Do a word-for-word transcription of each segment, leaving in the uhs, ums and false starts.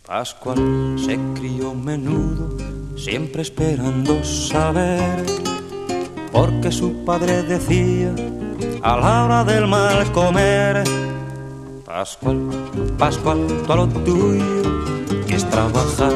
Pascual se crió menudo, siempre esperando saber, porque su padre decía a la hora del mal comer: Pascual, Pascual, tú a lo tuyo, que es trabajar.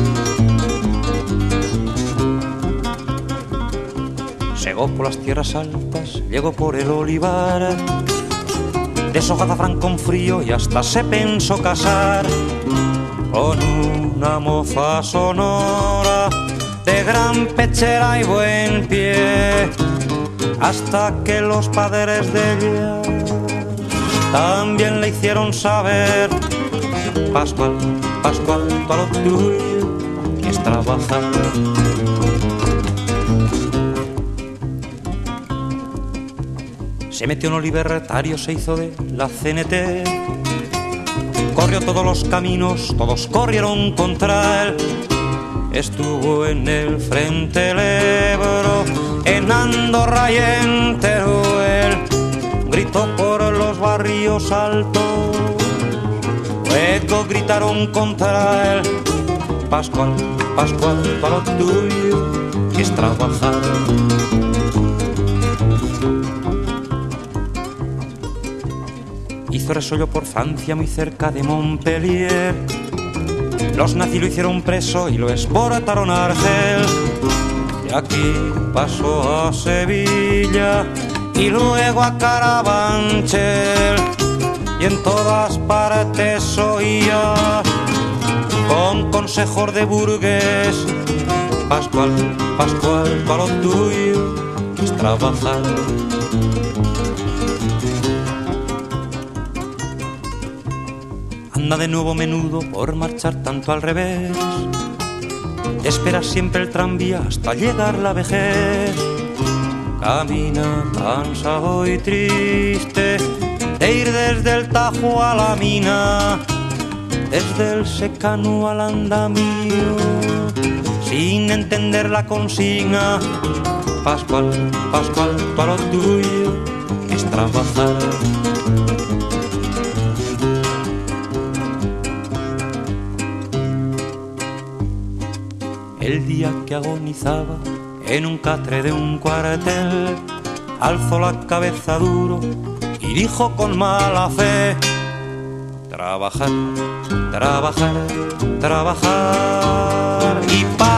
Llegó por las tierras altas, llegó por el olivar, deshojó azafrán con frío y hasta se pensó casar con una moza sonora de gran pechera y buen pie, hasta que los padres de ella también le hicieron saber: Pascual, Pascual, tú a lo tuyo, que es trabajar. Se metió en un libertario, se hizo de la C N T, corrió todos los caminos, todos corrieron contra él. Estuvo en el frente del Ebro, en Andorra y en Teruel, gritó por los barrios altos, luego gritaron contra él: Pascual, Pascual, tú a lo tuyo, que es trabajar. Hizo resollo por Francia, muy cerca de Montpellier. Los nazis lo hicieron preso y lo exportaron a Argel. De aquí pasó a Sevilla y luego a Carabanchel. Y en todas partes oía, con consejos de burgués: Pascual, Pascual, tú a lo tuyo, que es trabajar. Anda de nuevo menudo por marchar tanto al revés, espera siempre el tranvía hasta llegar la vejez. Camina cansado y triste de ir desde el Tajo a la mina, desde el secano al andamio, sin entender la consigna: Pascual, Pascual, tú a lo tuyo, que es trabajar. El día que agonizaba en un catre de un cuartel, alzó la cabeza duro y dijo con mala fe: Trabajar, trabajar, trabajar y pa